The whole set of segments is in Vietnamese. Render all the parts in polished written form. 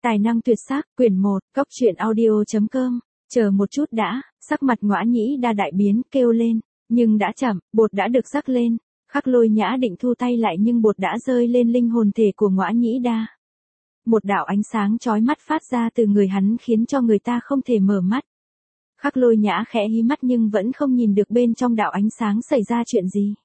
Tài năng tuyệt sắc, quyển 1, Cốc truyện audio.com. Chờ một chút đã, sắc mặt Ngõa Nhĩ Đa đại biến, kêu lên, nhưng đã chậm, bột đã được rắc lên. Khắc Lôi Nhã định thu tay lại nhưng bột đã rơi lên linh hồn thể của Ngõa Nhĩ Đa. Một đạo ánh sáng chói mắt phát ra từ người hắn khiến cho người ta không thể mở mắt. Khắc Lôi Nhã khẽ hí mắt nhưng vẫn không nhìn được bên trong đạo ánh sáng xảy ra chuyện gì.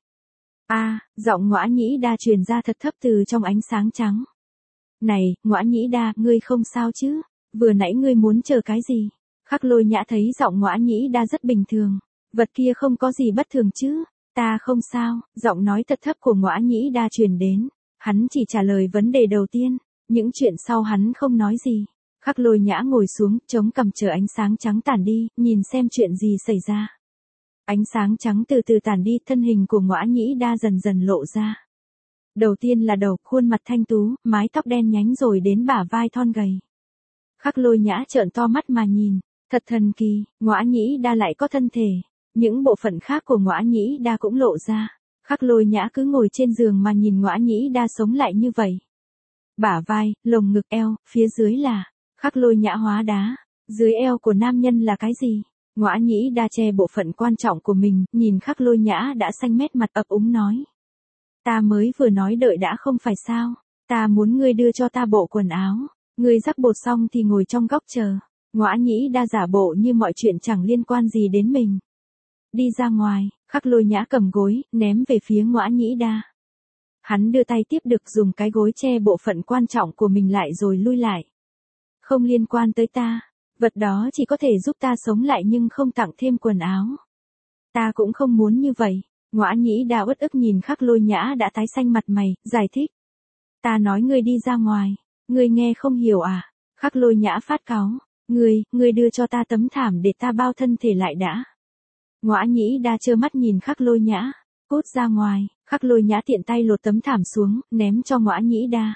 Giọng Ngõa Nhĩ Đa truyền ra thật thấp từ trong ánh sáng trắng. Này, Ngõa Nhĩ Đa, ngươi không sao chứ? Vừa nãy ngươi muốn chờ cái gì? Khắc Lôi Nhã thấy giọng Ngõa Nhĩ Đa rất bình thường. Vật kia không có gì bất thường chứ? Ta không sao, giọng nói thật thấp của Ngõa Nhĩ Đa truyền đến. Hắn chỉ trả lời vấn đề đầu tiên, những chuyện sau hắn không nói gì. Khắc Lôi Nhã ngồi xuống, chống cằm chờ ánh sáng trắng tản đi, nhìn xem chuyện gì xảy ra. Ánh sáng trắng từ từ tản đi, thân hình của Ngõa Nhĩ Đa dần dần lộ ra. Đầu tiên là đầu, khuôn mặt thanh tú, mái tóc đen nhánh rồi đến bả vai thon gầy. Khắc Lôi Nhã trợn to mắt mà nhìn, thật thần kỳ, Ngõa Nhĩ Đa lại có thân thể, những bộ phận khác của Ngõa Nhĩ Đa cũng lộ ra. Khắc Lôi Nhã cứ ngồi trên giường mà nhìn Ngõa Nhĩ Đa sống lại như vậy. Bả vai, lồng ngực, eo, phía dưới là Khắc Lôi Nhã hóa đá, dưới eo của nam nhân là cái gì? Ngõa Nhĩ Đa che bộ phận quan trọng của mình, nhìn Khắc Lôi Nhã đã xanh mét mặt ấp úng nói. Ta mới vừa nói đợi đã không phải sao, ta muốn ngươi đưa cho ta bộ quần áo, ngươi rắc bột xong thì ngồi trong góc chờ. Ngõa Nhĩ Đa giả bộ như mọi chuyện chẳng liên quan gì đến mình. Đi ra ngoài, Khắc Lôi Nhã cầm gối, ném về phía Ngõa Nhĩ Đa. Hắn đưa tay tiếp được dùng cái gối che bộ phận quan trọng của mình lại rồi lui lại. Không liên quan tới ta, vật đó chỉ có thể giúp ta sống lại nhưng không tặng thêm quần áo. Ta cũng không muốn như vậy. Ngõa Nhĩ Đa uất ức nhìn Khắc Lôi Nhã đã tái xanh mặt mày, giải thích. Ta nói ngươi đi ra ngoài, ngươi nghe không hiểu à? Khắc Lôi Nhã phát cáu, ngươi đưa cho ta tấm thảm để ta bao thân thể lại đã. Ngõa Nhĩ Đa trơ mắt nhìn Khắc Lôi Nhã, cút ra ngoài. Khắc Lôi Nhã tiện tay lột tấm thảm xuống, ném cho Ngõa Nhĩ Đa.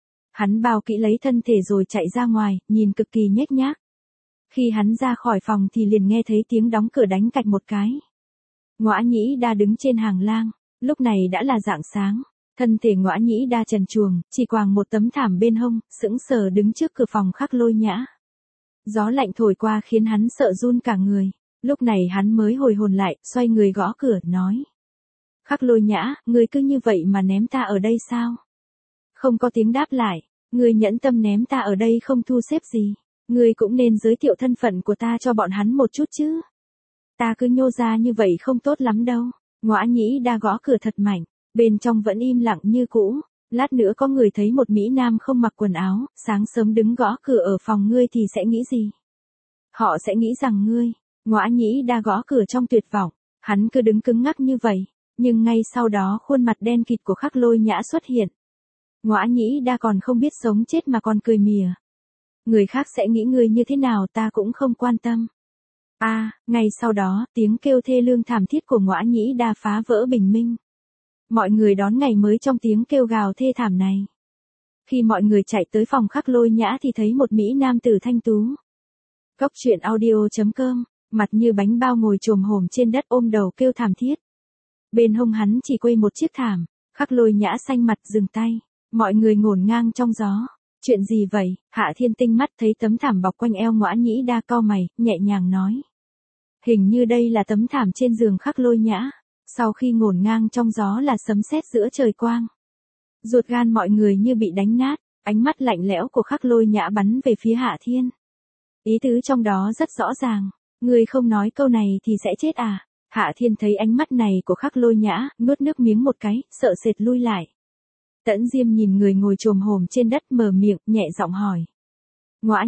Hắn bao kỹ lấy thân thể rồi chạy ra ngoài, nhìn cực kỳ nhếch nhác. Khi hắn ra khỏi phòng thì liền nghe thấy tiếng đóng cửa đánh cạch một cái. Ngõa Nhĩ Đa đứng trên hàng lang, lúc này đã là rạng sáng, thân thể Ngõa Nhĩ Đa trần truồng, chỉ quàng một tấm thảm bên hông, sững sờ đứng trước cửa phòng Khắc Lôi Nhã. Gió lạnh thổi qua khiến hắn sợ run cả người, lúc này hắn mới hồi hồn lại, xoay người gõ cửa, nói. Khắc Lôi Nhã, ngươi cứ như vậy mà ném ta ở đây sao? Không có tiếng đáp lại, ngươi nhẫn tâm ném ta ở đây không thu xếp gì, ngươi cũng nên giới thiệu thân phận của ta cho bọn hắn một chút chứ. Ta cứ nhô ra như vậy không tốt lắm đâu. Ngõa Nhĩ Đa gõ cửa thật mạnh, bên trong vẫn im lặng như cũ. Lát nữa có người thấy một Mỹ Nam không mặc quần áo, sáng sớm đứng gõ cửa ở phòng ngươi thì sẽ nghĩ gì? Họ sẽ nghĩ rằng ngươi. Ngõa Nhĩ Đa gõ cửa trong tuyệt vọng, hắn cứ đứng cứng ngắc như vậy, nhưng ngay sau đó khuôn mặt đen kịt của Khắc Lôi Nhã xuất hiện. Ngõa Nhĩ Đa còn không biết sống chết mà còn cười mỉa. Người khác sẽ nghĩ ngươi như thế nào ta cũng không quan tâm. Ngay sau đó, tiếng kêu thê lương thảm thiết của Ngõa Nhĩ Đa phá vỡ bình minh. Mọi người đón ngày mới trong tiếng kêu gào thê thảm này. Khi mọi người chạy tới phòng Khắc Lôi Nhã thì thấy một Mỹ Nam tử thanh tú. Cốc truyện audio.com, mặt như bánh bao ngồi chồm hổm trên đất ôm đầu kêu thảm thiết. Bên hông hắn chỉ quây một chiếc thảm, Khắc Lôi Nhã xanh mặt dừng tay, mọi người ngổn ngang trong gió. Chuyện gì vậy? Hạ Thiên tinh mắt thấy tấm thảm bọc quanh eo Ngõa Nhĩ Đa cau mày, nhẹ nhàng nói. Hình như đây là tấm thảm trên giường Khắc Lôi Nhã, sau khi ngổn ngang trong gió là sấm sét giữa trời quang. Ruột gan mọi người như bị đánh nát, ánh mắt lạnh lẽo của Khắc Lôi Nhã bắn về phía Hạ Thiên. Ý tứ trong đó rất rõ ràng, ngươi không nói câu này thì sẽ chết à? Hạ Thiên thấy ánh mắt này của Khắc Lôi Nhã, nuốt nước miếng một cái, sợ sệt lui lại. Tẫn Diêm nhìn người ngồi chồm hổm trên đất mở miệng, nhẹ giọng hỏi. Ngõa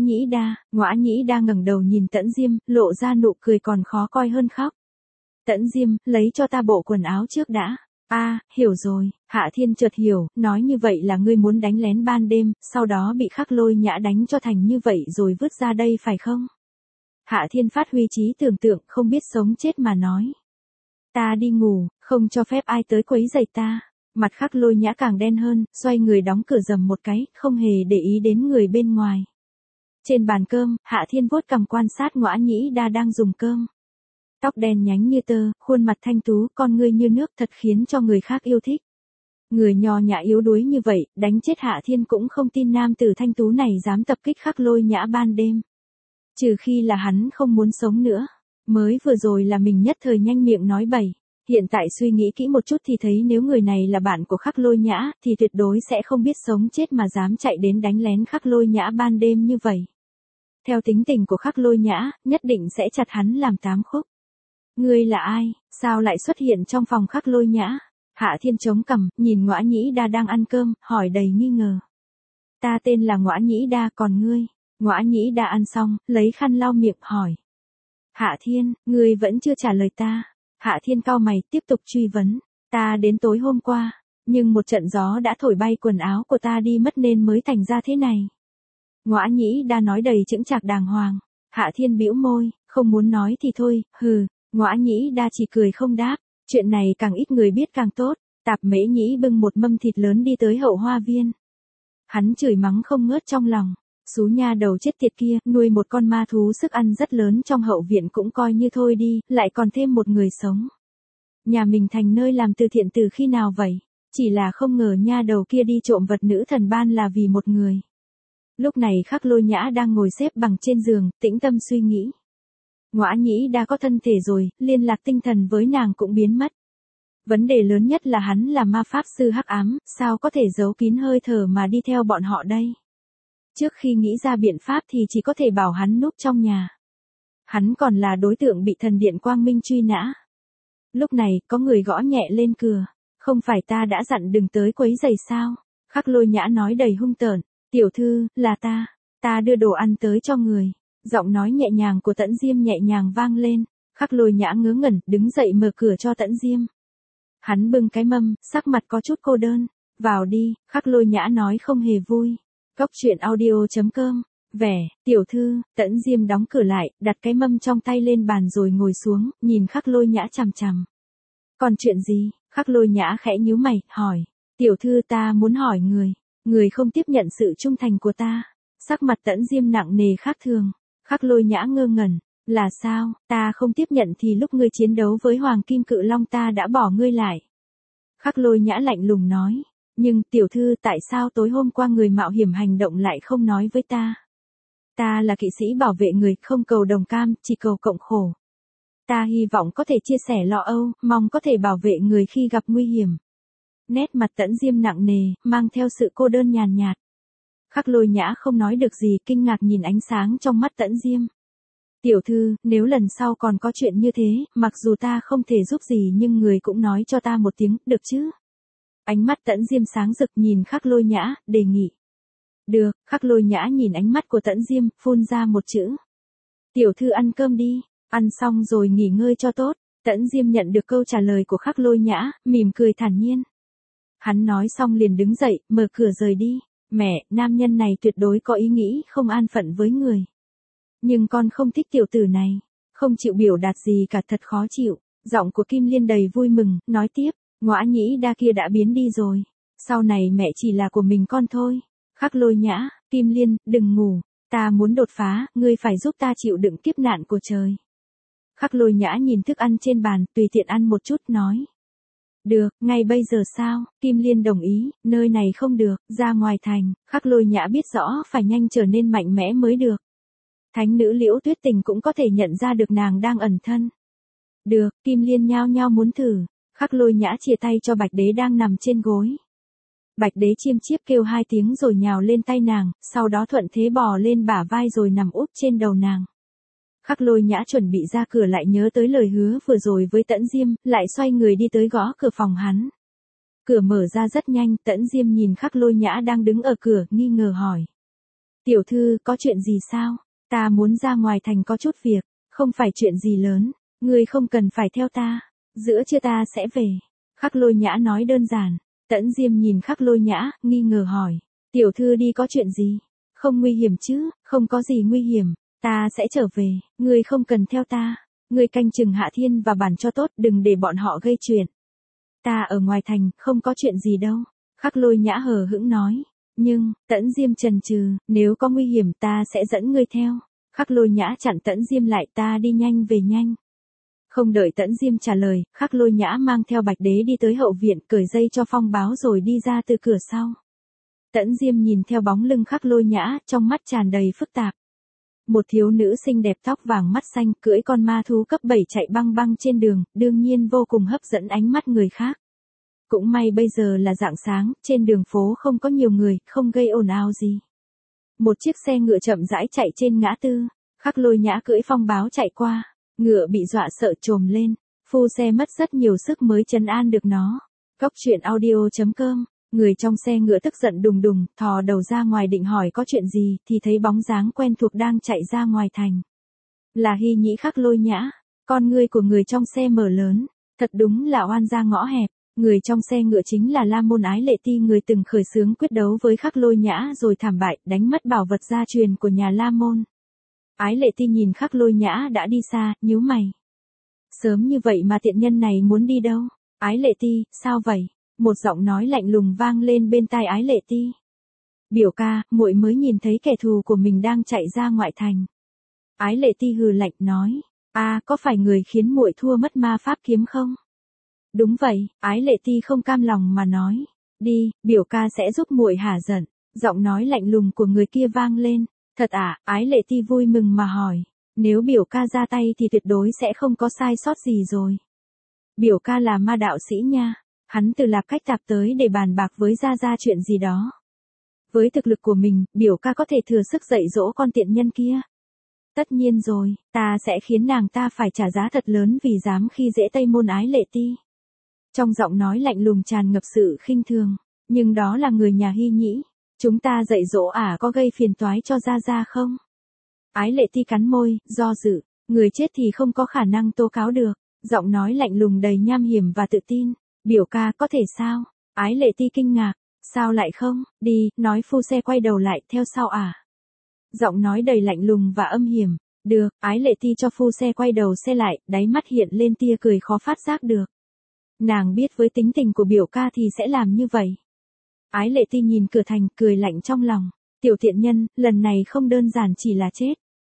Nhĩ Đa ngẩng đầu nhìn Tẫn Diêm, lộ ra nụ cười còn khó coi hơn khóc. Tẫn Diêm, lấy cho ta bộ quần áo trước đã. Hiểu rồi. Hạ Thiên chợt hiểu, nói như vậy là ngươi muốn đánh lén ban đêm, sau đó bị Khắc Lôi Nhã đánh cho thành như vậy rồi vứt ra đây phải không? Hạ Thiên phát huy trí tưởng tượng, không biết sống chết mà nói. Ta đi ngủ, không cho phép ai tới quấy rầy ta. Mặt Khắc Lôi Nhã càng đen hơn, xoay người đóng cửa rầm một cái, không hề để ý đến người bên ngoài. Trên bàn cơm, Hạ Thiên vuốt cằm quan sát Ngõa Nhĩ Đa đang dùng cơm. Tóc đen nhánh như tơ, khuôn mặt thanh tú, con ngươi như nước thật khiến cho người khác yêu thích. Người nho nhã yếu đuối như vậy, đánh chết Hạ Thiên cũng không tin nam tử thanh tú này dám tập kích Khắc Lôi Nhã ban đêm. Trừ khi là hắn không muốn sống nữa. Mới vừa rồi là mình nhất thời nhanh miệng nói bậy. Hiện tại suy nghĩ kỹ một chút thì thấy nếu người này là bạn của Khắc Lôi Nhã thì tuyệt đối sẽ không biết sống chết mà dám chạy đến đánh lén Khắc Lôi Nhã ban đêm như vậy. Theo tính tình của Khắc Lôi Nhã, nhất định sẽ chặt hắn làm 8 khúc. Ngươi là ai, sao lại xuất hiện trong phòng Khắc Lôi Nhã? Hạ Thiên chống cằm, nhìn Ngõa Nhĩ Đa đang ăn cơm, hỏi đầy nghi ngờ. Ta tên là Ngõa Nhĩ Đa, còn ngươi? Ngõa Nhĩ Đa ăn xong, lấy khăn lau miệng, hỏi. Hạ Thiên, ngươi vẫn chưa trả lời ta. Hạ Thiên cau mày, tiếp tục truy vấn. Ta đến tối hôm qua, nhưng một trận gió đã thổi bay quần áo của ta đi mất nên mới thành ra thế này. Ngõa Nhĩ Đa nói đầy chững chạc đàng hoàng. Hạ Thiên bĩu môi, không muốn nói thì thôi, hừ. Ngõa Nhĩ Đa chỉ cười không đáp. Chuyện này càng ít người biết càng tốt. Tạp Mễ Nhĩ bưng một mâm thịt lớn đi tới hậu hoa viên. Hắn chửi mắng không ngớt trong lòng. Xú nha đầu chết tiệt kia, nuôi một con ma thú sức ăn rất lớn trong hậu viện cũng coi như thôi đi, lại còn thêm một người sống. Nhà mình thành nơi làm từ thiện từ khi nào vậy? Chỉ là không ngờ nha đầu kia đi trộm vật nữ thần ban là vì một người. Lúc này Khắc Lôi Nhã đang ngồi xếp bằng trên giường, tĩnh tâm suy nghĩ. Ngõa Nhĩ đã có thân thể rồi, liên lạc tinh thần với nàng cũng biến mất. Vấn đề lớn nhất là hắn là ma pháp sư hắc ám, sao có thể giấu kín hơi thở mà đi theo bọn họ đây? Trước khi nghĩ ra biện pháp thì chỉ có thể bảo hắn núp trong nhà. Hắn còn là đối tượng bị thần điện Quang Minh truy nã. Lúc này, có người gõ nhẹ lên cửa. Không phải ta đã dặn đừng tới quấy rầy sao? Khắc Lôi Nhã nói đầy hung tợn. Tiểu thư, là ta. Ta đưa đồ ăn tới cho người. Giọng nói nhẹ nhàng của Tẫn Diêm nhẹ nhàng vang lên. Khắc Lôi Nhã ngớ ngẩn, đứng dậy mở cửa cho Tẫn Diêm. Hắn bưng cái mâm, sắc mặt có chút cô đơn. Vào đi, Khắc Lôi Nhã nói không hề vui. Cốc truyện audio.com. Vẻ, tiểu thư, Tẫn Diêm đóng cửa lại, đặt cái mâm trong tay lên bàn rồi ngồi xuống, nhìn Khắc Lôi Nhã chằm chằm. Còn chuyện gì? Khắc Lôi Nhã khẽ nhíu mày, hỏi. Tiểu thư, ta muốn hỏi người. Người không tiếp nhận sự trung thành của ta. Sắc mặt Tẫn Diêm nặng nề khác thường. Khắc Lôi Nhã ngơ ngẩn. Là sao? Ta không tiếp nhận thì lúc ngươi chiến đấu với Hoàng Kim Cự Long ta đã bỏ ngươi lại. Khắc Lôi Nhã lạnh lùng nói. Nhưng tiểu thư, tại sao tối hôm qua người mạo hiểm hành động lại không nói với ta? Ta là kỵ sĩ bảo vệ người, không cầu đồng cam, chỉ cầu cộng khổ. Ta hy vọng có thể chia sẻ lo âu, mong có thể bảo vệ người khi gặp nguy hiểm. Nét mặt Tẫn Diêm nặng nề, mang theo sự cô đơn nhàn nhạt. Khắc Lôi Nhã không nói được gì, kinh ngạc nhìn ánh sáng trong mắt Tẫn Diêm. Tiểu thư, nếu lần sau còn có chuyện như thế, mặc dù ta không thể giúp gì nhưng người cũng nói cho ta một tiếng, được chứ? Ánh mắt Tẫn Diêm sáng rực nhìn Khắc Lôi Nhã, đề nghị. Được, Khắc Lôi Nhã nhìn ánh mắt của Tẫn Diêm, phun ra một chữ. Tiểu thư ăn cơm đi, ăn xong rồi nghỉ ngơi cho tốt. Tẫn Diêm nhận được câu trả lời của Khắc Lôi Nhã, mỉm cười thản nhiên. Hắn nói xong liền đứng dậy, mở cửa rời đi. Mẹ, nam nhân này tuyệt đối có ý nghĩ không an phận với người. Nhưng con không thích tiểu tử này, không chịu biểu đạt gì cả, thật khó chịu. Giọng của Kim Liên đầy vui mừng, nói tiếp. Ngõa Nhĩ Đa kia đã biến đi rồi. Sau này mẹ chỉ là của mình con thôi. Khắc Lôi Nhã, Kim Liên, đừng ngủ. Ta muốn đột phá, ngươi phải giúp ta chịu đựng kiếp nạn của trời. Khắc Lôi Nhã nhìn thức ăn trên bàn, tùy tiện ăn một chút, nói. Được, ngay bây giờ sao? Kim Liên đồng ý, nơi này không được, ra ngoài thành. Khắc Lôi Nhã biết rõ phải nhanh trở nên mạnh mẽ mới được. Thánh nữ Liễu Tuyết Tình cũng có thể nhận ra được nàng đang ẩn thân. Được, Kim Liên nhao nhao muốn thử. Khắc Lôi Nhã chia tay cho Bạch Đế đang nằm trên gối. Bạch Đế chiêm chiếp kêu 2 tiếng rồi nhào lên tay nàng, sau đó thuận thế bò lên bả vai rồi nằm úp trên đầu nàng. Khắc Lôi Nhã chuẩn bị ra cửa lại nhớ tới lời hứa vừa rồi với Tẫn Diêm, lại xoay người đi tới gõ cửa phòng hắn. Cửa mở ra rất nhanh, Tẫn Diêm nhìn Khắc Lôi Nhã đang đứng ở cửa, nghi ngờ hỏi. Tiểu thư, có chuyện gì sao? Ta muốn ra ngoài thành có chút việc, không phải chuyện gì lớn, ngươi không cần phải theo ta. Giữa trưa ta sẽ về. Khắc Lôi Nhã nói đơn giản. Tẫn Diêm nhìn Khắc Lôi Nhã, nghi ngờ hỏi. Tiểu thư đi có chuyện gì? Không nguy hiểm chứ? Không có gì nguy hiểm. Ta sẽ trở về. Ngươi không cần theo ta. Ngươi canh chừng Hạ Thiên và Bản cho tốt, đừng để bọn họ gây chuyện. Ta ở ngoài thành, không có chuyện gì đâu. Khắc Lôi Nhã hờ hững nói. Nhưng, Tẫn Diêm chần chừ, nếu có nguy hiểm ta sẽ dẫn ngươi theo. Khắc Lôi Nhã chặn Tẫn Diêm lại, ta đi nhanh về nhanh. Không đợi Tẫn Diêm trả lời, Khắc Lôi Nhã mang theo Bạch Đế đi tới hậu viện, cởi dây cho Phong Báo rồi đi ra từ cửa sau. Tẫn Diêm nhìn theo bóng lưng Khắc Lôi Nhã, trong mắt tràn đầy phức tạp. Một thiếu nữ xinh đẹp tóc vàng mắt xanh, cưỡi con ma thú cấp 7 chạy băng băng trên đường, đương nhiên vô cùng hấp dẫn ánh mắt người khác. Cũng may bây giờ là rạng sáng, trên đường phố không có nhiều người, không gây ồn ào gì. Một chiếc xe ngựa chậm rãi chạy trên ngã tư, Khắc Lôi Nhã cưỡi Phong Báo chạy qua, ngựa bị dọa sợ trồm lên, phu xe mất rất nhiều sức mới trấn an được nó. Góc truyện audio.com. Người trong xe ngựa tức giận đùng đùng, thò đầu ra ngoài định hỏi có chuyện gì, thì thấy bóng dáng quen thuộc đang chạy ra ngoài thành. Là Hy Nhĩ Khắc Lôi Nhã. Con ngươi của người trong xe mở lớn, thật đúng là oan gia ngõ hẹp. Người trong xe ngựa chính là La Môn Ái Lệ Ti, người từng khởi xướng quyết đấu với Khắc Lôi Nhã rồi thảm bại, đánh mất bảo vật gia truyền của nhà La Môn. Ái Lệ Ti nhìn Khắc Lôi Nhã đã đi xa, nhíu mày. Sớm như vậy mà tiện nhân này muốn đi đâu? Ái Lệ Ti, sao vậy? Một giọng nói lạnh lùng vang lên bên tai Ái Lệ Ti. Biểu ca, muội mới nhìn thấy kẻ thù của mình đang chạy ra ngoại thành. Ái Lệ Ti hừ lạnh nói, có phải người khiến muội thua mất ma pháp kiếm không? Đúng vậy, Ái Lệ Ti không cam lòng mà nói, đi, biểu ca sẽ giúp muội hả giận. Giọng nói lạnh lùng của người kia vang lên, thật à? Ái Lệ Ti vui mừng mà hỏi, nếu biểu ca ra tay thì tuyệt đối sẽ không có sai sót gì rồi. Biểu ca là ma đạo sĩ nha. Hắn từ Lạp Cách Tạp tới để bàn bạc với Gia Gia chuyện gì đó. Với thực lực của mình, biểu ca có thể thừa sức dạy dỗ con tiện nhân kia. Tất nhiên rồi, ta sẽ khiến nàng ta phải trả giá thật lớn vì dám khi dễ Tây Môn Ái Lệ Ti. Trong giọng nói lạnh lùng tràn ngập sự khinh thường, nhưng đó là người nhà Hy Nhĩ. Chúng ta dạy dỗ có gây phiền toái cho Gia Gia không? Ái Lệ Ti cắn môi, do dự, người chết thì không có khả năng tố cáo được. Giọng nói lạnh lùng đầy nham hiểm và tự tin. Biểu ca có thể sao? Ái Lệ Ti kinh ngạc, sao lại không? Đi, nói phu xe quay đầu lại, theo sau à? Giọng nói đầy lạnh lùng và âm hiểm. Được, Ái Lệ Ti cho phu xe quay đầu xe lại, đáy mắt hiện lên tia cười khó phát giác được. Nàng biết với tính tình của biểu ca thì sẽ làm như vậy. Ái Lệ Ti nhìn cửa thành, cười lạnh trong lòng. Tiểu thiện nhân, lần này không đơn giản chỉ là chết.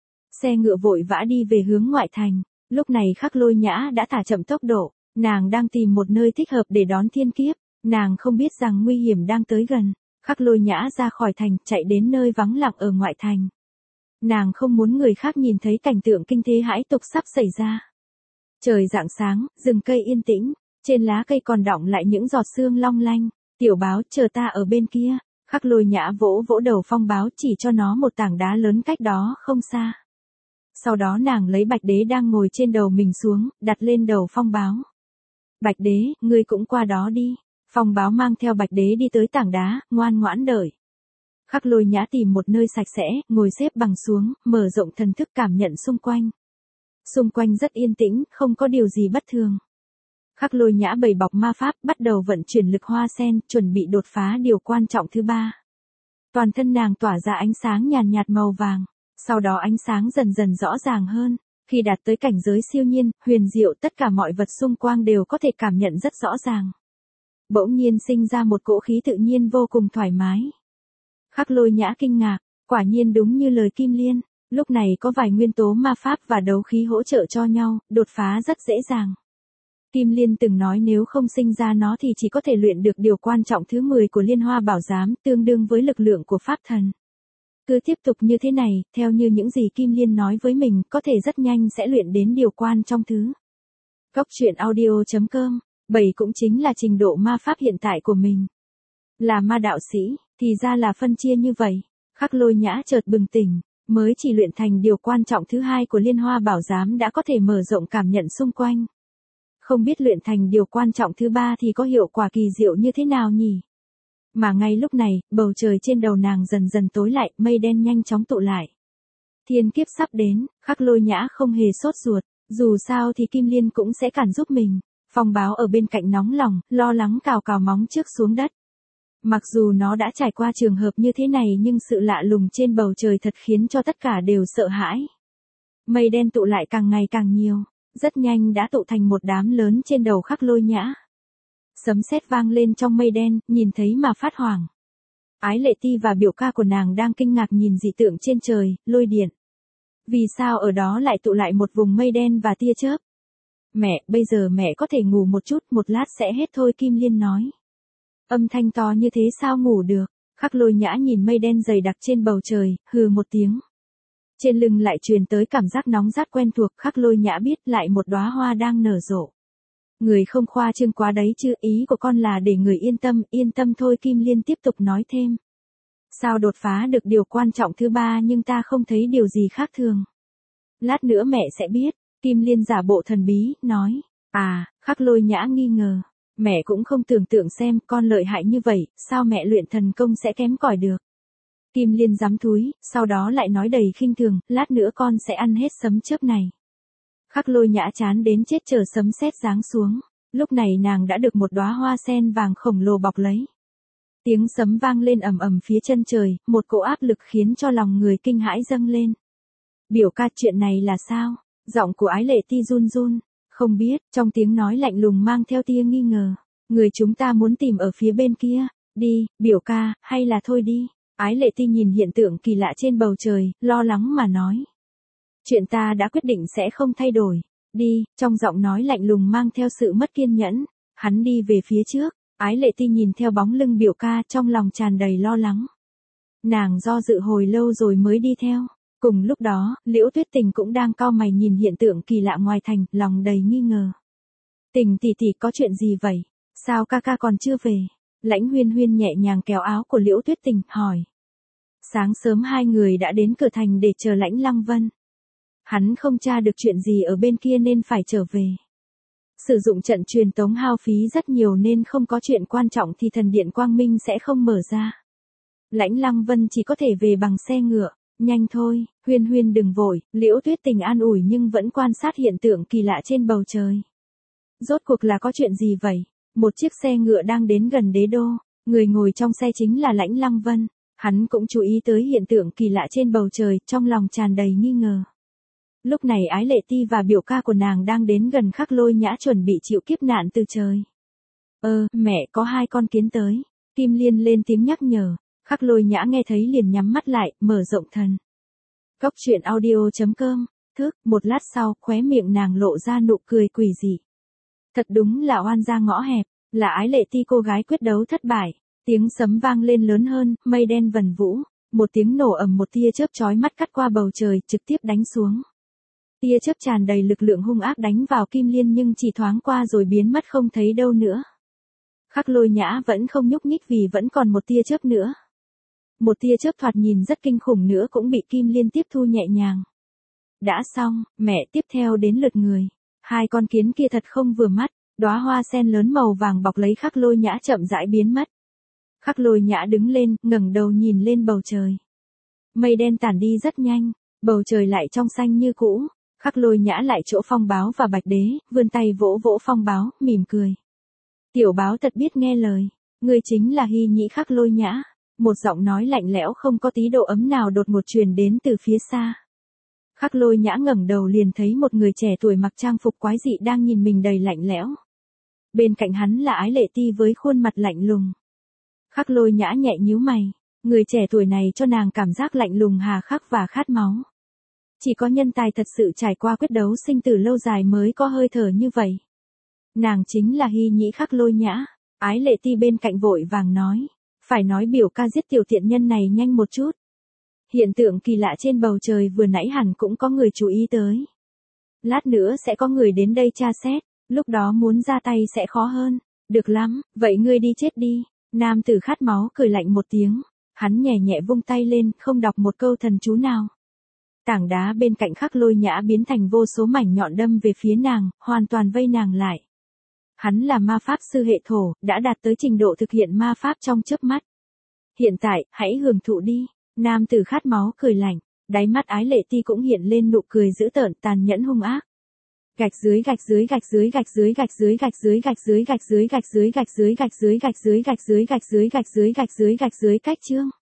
Xe ngựa vội vã đi về hướng ngoại thành. Lúc này Khắc Lôi Nhã đã thả chậm tốc độ. Nàng đang tìm một nơi thích hợp để đón thiên kiếp. Nàng không biết rằng nguy hiểm đang tới gần. Khắc Lôi Nhã ra khỏi thành, chạy đến nơi vắng lặng ở ngoại thành. Nàng không muốn người khác nhìn thấy cảnh tượng kinh thế hãi tục sắp xảy ra. Trời rạng sáng, rừng cây yên tĩnh, trên lá cây còn đọng lại những giọt sương long lanh. Tiểu Báo, chờ ta ở bên kia. Khắc Lôi Nhã vỗ vỗ đầu Phong Báo, chỉ cho nó một tảng đá lớn cách đó không xa. Sau đó nàng lấy Bạch Đế đang ngồi trên đầu mình xuống, đặt lên đầu Phong Báo. Bạch Đế, ngươi cũng qua đó đi. Phong Báo mang theo Bạch Đế đi tới tảng đá, ngoan ngoãn đợi. Khắc Lôi Nhã tìm một nơi sạch sẽ, ngồi xếp bằng xuống, mở rộng thần thức cảm nhận xung quanh. Xung quanh rất yên tĩnh, không có điều gì bất thường. Khắc Lôi Nhã bày bọc ma pháp, bắt đầu vận chuyển lực hoa sen, chuẩn bị đột phá điều quan trọng thứ 3. Toàn thân nàng tỏa ra ánh sáng nhàn nhạt màu vàng, sau đó ánh sáng dần dần rõ ràng hơn. Khi đạt tới cảnh giới siêu nhiên, huyền diệu, tất cả mọi vật xung quanh đều có thể cảm nhận rất rõ ràng. Bỗng nhiên sinh ra một cỗ khí tự nhiên vô cùng thoải mái. Khắc Lôi Nhã kinh ngạc, quả nhiên đúng như lời Kim Liên, lúc này có vài nguyên tố ma pháp và đấu khí hỗ trợ cho nhau, đột phá rất dễ dàng. Kim Liên từng nói nếu không sinh ra nó thì chỉ có thể luyện được điều quan trọng thứ 10 của Liên Hoa Bảo Giám, tương đương với lực lượng của pháp thần. Cứ tiếp tục như thế này, theo như những gì Kim Liên nói với mình, có thể rất nhanh sẽ luyện đến điều quan trong thứ. Góc truyện audio.com, 7 cũng chính là trình độ ma pháp hiện tại của mình. Là ma đạo sĩ, thì ra là phân chia như vậy. Khắc Lôi Nhã chợt bừng tỉnh, mới chỉ luyện thành điều quan trọng thứ 2 của Liên Hoa Bảo Giám đã có thể mở rộng cảm nhận xung quanh. Không biết luyện thành điều quan trọng thứ 3 thì có hiệu quả kỳ diệu như thế nào nhỉ? Mà ngay lúc này, bầu trời trên đầu nàng dần dần tối lại, mây đen nhanh chóng tụ lại. Thiên kiếp sắp đến, Khắc Lôi Nhã không hề sốt ruột, dù sao thì Kim Liên cũng sẽ cản giúp mình. Phong Báo ở bên cạnh nóng lòng, lo lắng cào cào móng trước xuống đất. Mặc dù nó đã trải qua trường hợp như thế này nhưng sự lạ lùng trên bầu trời thật khiến cho tất cả đều sợ hãi. Mây đen tụ lại càng ngày càng nhiều, rất nhanh đã tụ thành một đám lớn trên đầu Khắc Lôi Nhã. Sấm sét vang lên trong mây đen, nhìn thấy mà phát hoảng. Ái Lệ Ti và biểu ca của nàng đang kinh ngạc nhìn dị tượng trên trời, lôi điện. Vì sao ở đó lại tụ lại một vùng mây đen và tia chớp? Mẹ, bây giờ mẹ có thể ngủ một chút, một lát sẽ hết thôi, Kim Liên nói. Âm thanh to như thế sao ngủ được? Khắc Lôi Nhã nhìn mây đen dày đặc trên bầu trời, hừ một tiếng. Trên lưng lại truyền tới cảm giác nóng rát quen thuộc, Khắc Lôi Nhã biết lại một đóa hoa đang nở rộ. Người không khoa trương quá đấy chứ, ý của con là để người yên tâm thôi, Kim Liên tiếp tục nói thêm. Sao đột phá được điều quan trọng thứ ba nhưng ta không thấy điều gì khác thường. Lát nữa mẹ sẽ biết, Kim Liên giả bộ thần bí, nói. À, Khắc Lôi Nhã nghi ngờ. Mẹ cũng không tưởng tượng xem con lợi hại như vậy, sao mẹ luyện thần công sẽ kém cỏi được. Kim Liên giám thúi, sau đó lại nói đầy khinh thường, lát nữa con sẽ ăn hết sấm chớp này. Khắc Lôi Nhã chán đến chết chờ sấm sét giáng xuống, lúc này nàng đã được một đóa hoa sen vàng khổng lồ bọc lấy. Tiếng sấm vang lên ầm ầm phía chân trời, một cỗ áp lực khiến cho lòng người kinh hãi dâng lên. Biểu ca, chuyện này là sao? Giọng của Ái Lệ Ti run run. Không biết, trong tiếng nói lạnh lùng mang theo tia nghi ngờ. Người chúng ta muốn tìm ở phía bên kia. Đi, biểu ca, hay là thôi đi. Ái Lệ Ti nhìn hiện tượng kỳ lạ trên bầu trời, lo lắng mà nói. Chuyện ta đã quyết định sẽ không thay đổi. Đi, trong giọng nói lạnh lùng mang theo sự mất kiên nhẫn. Hắn đi về phía trước. Ái Lệ Ti nhìn theo bóng lưng biểu ca trong lòng tràn đầy lo lắng. Nàng do dự hồi lâu rồi mới đi theo. Cùng lúc đó, Liễu Tuyết Tình cũng đang cau mày nhìn hiện tượng kỳ lạ ngoài thành, lòng đầy nghi ngờ. Tình tỷ tỷ, có chuyện gì vậy? Sao ca ca còn chưa về? Lãnh Huyên Huyên nhẹ nhàng kéo áo của Liễu Tuyết Tình, hỏi. Sáng sớm hai người đã đến cửa thành để chờ Lãnh Lăng Vân. Hắn không tra được chuyện gì ở bên kia nên phải trở về. Sử dụng trận truyền tống hao phí rất nhiều nên không có chuyện quan trọng thì thần điện Quang Minh sẽ không mở ra. Lãnh Lăng Vân chỉ có thể về bằng xe ngựa. Nhanh thôi, Huyên Huyên đừng vội, Liễu Tuyết Tình an ủi nhưng vẫn quan sát hiện tượng kỳ lạ trên bầu trời. Rốt cuộc là có chuyện gì vậy? Một chiếc xe ngựa đang đến gần đế đô, người ngồi trong xe chính là Lãnh Lăng Vân. Hắn cũng chú ý tới hiện tượng kỳ lạ trên bầu trời, trong lòng tràn đầy nghi ngờ. Lúc này Ái Lệ Ti và biểu ca của nàng đang đến gần Khắc Lôi Nhã chuẩn bị chịu kiếp nạn từ trời. Mẹ, có hai con kiến tới. Kim Liên lên tiếng nhắc nhở. Khắc Lôi Nhã nghe thấy liền nhắm mắt lại, mở rộng thần. Góc truyện audio.com, một lát sau, khóe miệng nàng lộ ra nụ cười quỷ dị. Thật đúng là oan gia ngõ hẹp, là Ái Lệ Ti cô gái quyết đấu thất bại. Tiếng sấm vang lên lớn hơn, mây đen vần vũ, một tiếng nổ ầm, một tia chớp chói mắt cắt qua bầu trời, trực tiếp đánh xuống. Tia chớp tràn đầy lực lượng hung ác đánh vào Kim Liên nhưng chỉ thoáng qua rồi biến mất không thấy đâu nữa. Khắc Lôi Nhã vẫn không nhúc nhích vì vẫn còn một tia chớp nữa. Một tia chớp thoạt nhìn rất kinh khủng nữa cũng bị Kim Liên tiếp thu nhẹ nhàng. Đã xong, mẹ, tiếp theo đến lượt người. Hai con kiến kia thật không vừa mắt, đóa hoa sen lớn màu vàng bọc lấy Khắc Lôi Nhã chậm rãi biến mất. Khắc Lôi Nhã đứng lên, ngẩng đầu nhìn lên bầu trời. Mây đen tản đi rất nhanh, bầu trời lại trong xanh như cũ. Khắc Lôi Nhã lại chỗ Phong Báo và Bạch Đế, vươn tay vỗ vỗ Phong Báo, mỉm cười. Tiểu báo thật biết nghe lời, ngươi chính là Hy Nhĩ Khắc Lôi Nhã. Một giọng nói lạnh lẽo không có tí độ ấm nào đột ngột truyền đến từ phía xa. Khắc Lôi Nhã ngẩng đầu liền thấy một người trẻ tuổi mặc trang phục quái dị đang nhìn mình đầy lạnh lẽo. Bên cạnh hắn là Ái Lệ Ti với khuôn mặt lạnh lùng. Khắc Lôi Nhã nhẹ nhíu mày, người trẻ tuổi này cho nàng cảm giác lạnh lùng hà khắc và khát máu. Chỉ có nhân tài thật sự trải qua quyết đấu sinh tử lâu dài mới có hơi thở như vậy. Nàng chính là Hy Nhĩ Khắc Lôi Nhã. Ái Lệ Ti bên cạnh vội vàng nói. Phải nói biểu ca giết tiểu tiện nhân này nhanh một chút. Hiện tượng kỳ lạ trên bầu trời vừa nãy hẳn cũng có người chú ý tới. Lát nữa sẽ có người đến đây tra xét, lúc đó muốn ra tay sẽ khó hơn. Được lắm, vậy ngươi đi chết đi. Nam tử khát máu cười lạnh một tiếng. Hắn nhẹ nhẹ vung tay lên, không đọc một câu thần chú nào. Tảng đá bên cạnh Khắc Lôi Nhã biến thành vô số mảnh nhọn đâm về phía nàng, hoàn toàn vây nàng lại. Hắn là ma pháp sư hệ thổ, đã đạt tới trình độ thực hiện ma pháp trong chớp mắt. Hiện tại, hãy hưởng thụ đi. Nam tử khát máu cười lạnh, đáy mắt Ái Lệ Ti cũng hiện lên nụ cười dữ tợn tàn nhẫn hung ác. Gạch dưới gạch dưới gạch dưới gạch dưới gạch dưới gạch dưới gạch dưới gạch dưới gạch dưới gạch dưới gạch dưới gạch dưới gạch dưới gạch dưới gạch dưới gạch dưới gạch dưới cách chương.